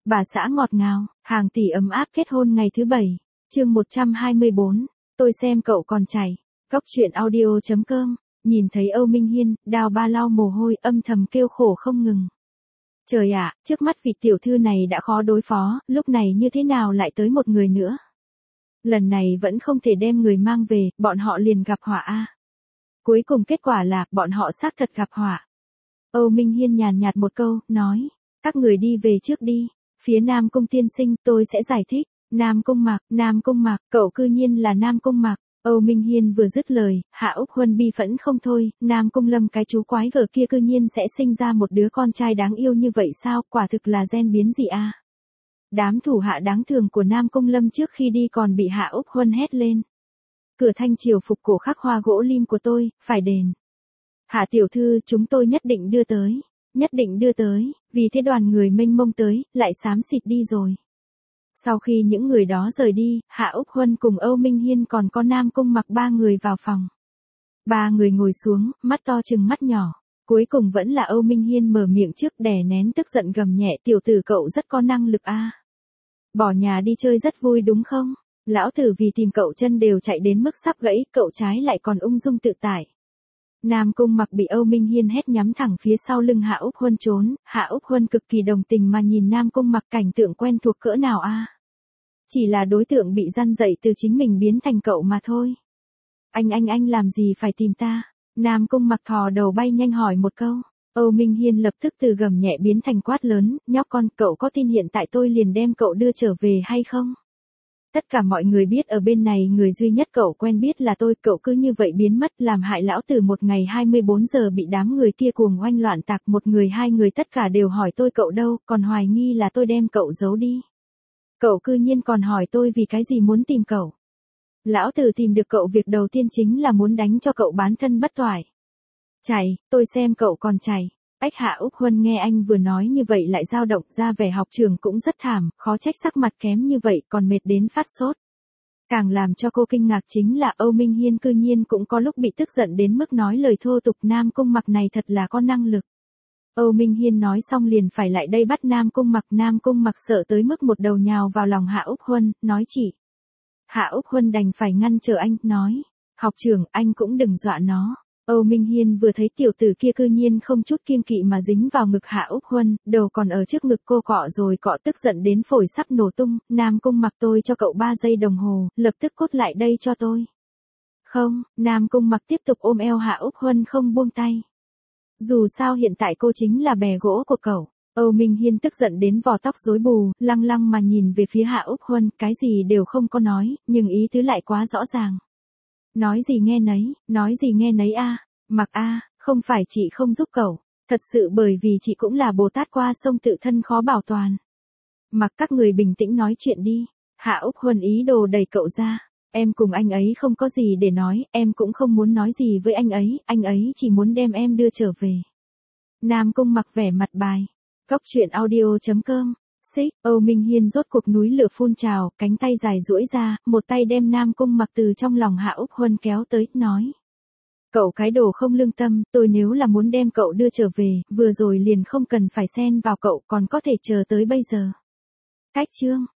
Bà xã ngọt ngào, hàng tỷ ấm áp kết hôn ngày thứ 7. Chương 124. Tôi xem cậu còn chảy. Góc truyện audio.com. Nhìn thấy Âu Minh Hiên, Đào Ba lau mồ hôi, âm thầm kêu khổ không ngừng. Trời ạ, trước mắt vị tiểu thư này đã khó đối phó, lúc này như thế nào lại tới một người nữa? Lần này vẫn không thể đem người mang về, bọn họ liền gặp họa a. Cuối cùng kết quả là, bọn họ xác thật gặp họa. Âu Minh Hiên nhàn nhạt một câu, nói, các người đi về trước đi, phía Nam Cung tiên sinh, tôi sẽ giải thích. Nam Cung Mạc, cậu cư nhiên là Nam Cung Mạc. Âu Minh Hiên vừa dứt lời, Hạ Úc Huân bi phẫn không thôi, Nam Cung Lâm cái chú quái gở kia cư nhiên sẽ sinh ra một đứa con trai đáng yêu như vậy sao, quả thực là gen biến gì a? Đám thủ hạ đáng thương của Nam Cung Lâm trước khi đi còn bị Hạ Úc Huân hét lên. Cửa thanh triều phục cổ khắc hoa gỗ lim của tôi, phải đền. Hạ tiểu thư, chúng tôi nhất định đưa tới, vì thế đoàn người mênh mông tới, lại xám xịt đi rồi. Sau khi những người đó rời đi, Hạ Úc Huân cùng Âu Minh Hiên còn có Nam Cung Mặc ba người vào phòng. Ba người ngồi xuống, mắt to chừng mắt nhỏ. Cuối cùng vẫn là Âu Minh Hiên mở miệng trước, đè nén tức giận gầm nhẹ, tiểu tử cậu rất có năng lực a. Bỏ nhà đi chơi rất vui đúng không? Lão tử vì tìm cậu chân đều chạy đến mức sắp gãy, cậu trái lại còn ung dung tự tại. Nam Cung Mặc bị Âu Minh Hiên hét nhắm thẳng phía sau lưng Hạ Úc Huân trốn, Hạ Úc Huân cực kỳ đồng tình mà nhìn Nam Cung Mặc, cảnh tượng quen thuộc cỡ nào a. Chỉ là đối tượng bị răn dậy từ chính mình biến thành cậu mà thôi. Anh làm gì phải tìm ta? Nam Cung Mặc thò đầu bay nhanh hỏi một câu. Âu Minh Hiên lập tức từ gầm nhẹ biến thành quát lớn, nhóc con, cậu có tin hiện tại tôi liền đem cậu đưa trở về hay không? Tất cả mọi người biết ở bên này người duy nhất cậu quen biết là tôi, cậu cứ như vậy biến mất làm hại lão tử một ngày 24 giờ bị đám người kia cuồng oanh loạn tạc, một người hai người tất cả đều hỏi tôi cậu đâu, còn hoài nghi là tôi đem cậu giấu đi. Cậu cư nhiên còn hỏi tôi vì cái gì muốn tìm cậu. Lão tử tìm được cậu việc đầu tiên chính là muốn đánh cho cậu bán thân bất toại. Chảy, tôi xem cậu còn chảy. Ách Hạ Úc Huân nghe anh vừa nói như vậy lại dao động, ra vẻ học trường cũng rất thảm, khó trách sắc mặt kém như vậy còn mệt đến phát sốt. Càng làm cho cô kinh ngạc chính là Âu Minh Hiên cư nhiên cũng có lúc bị tức giận đến mức nói lời thô tục. Nam Cung Mặc này thật là có năng lực. Âu Minh Hiên nói xong liền phải lại đây bắt Nam Cung Mặc. Nam Cung Mặc sợ tới mức một đầu nhào vào lòng Hạ Úc Huân, nói chỉ. Hạ Úc Huân đành phải ngăn trở anh, nói, học trưởng, anh cũng đừng dọa nó. Âu Minh Hiên vừa thấy tiểu tử kia cư nhiên không chút kiêng kỵ mà dính vào ngực Hạ Úc Huân, đầu còn ở trước ngực cô cọ rồi cọ, tức giận đến phổi sắp nổ tung. Nam Cung Mặc, tôi cho cậu 3 giây đồng hồ, lập tức cút lại đây cho tôi. Không, Nam Cung Mặc tiếp tục ôm eo Hạ Úc Huân không buông tay. Dù sao hiện tại cô chính là bè gỗ của cậu. Âu Minh Hiên tức giận đến vò tóc rối bù, lăng lăng mà nhìn về phía Hạ Úc Huân, cái gì đều không có nói, nhưng ý tứ lại quá rõ ràng. Nói gì nghe nấy a. Mặc a, không phải chị không giúp cậu, thật sự bởi vì chị cũng là Bồ Tát qua sông tự thân khó bảo toàn. Mặc, các người bình tĩnh nói chuyện đi. Hạ Úc Huân ý đồ đẩy cậu ra. Em cùng anh ấy không có gì để nói, em cũng không muốn nói gì với anh ấy chỉ muốn đem em đưa trở về. Nam Cung Mặc vẻ mặt bài. Góc truyện audio.com. Xích, Âu Minh Hiên rốt cuộc núi lửa phun trào, cánh tay dài duỗi ra, một tay đem Nam Cung Mặc từ trong lòng Hạ Úc Huân kéo tới, nói. Cậu cái đồ không lương tâm, tôi nếu là muốn đem cậu đưa trở về, vừa rồi liền không cần phải xen vào cậu, còn có thể chờ tới bây giờ. Cách chương.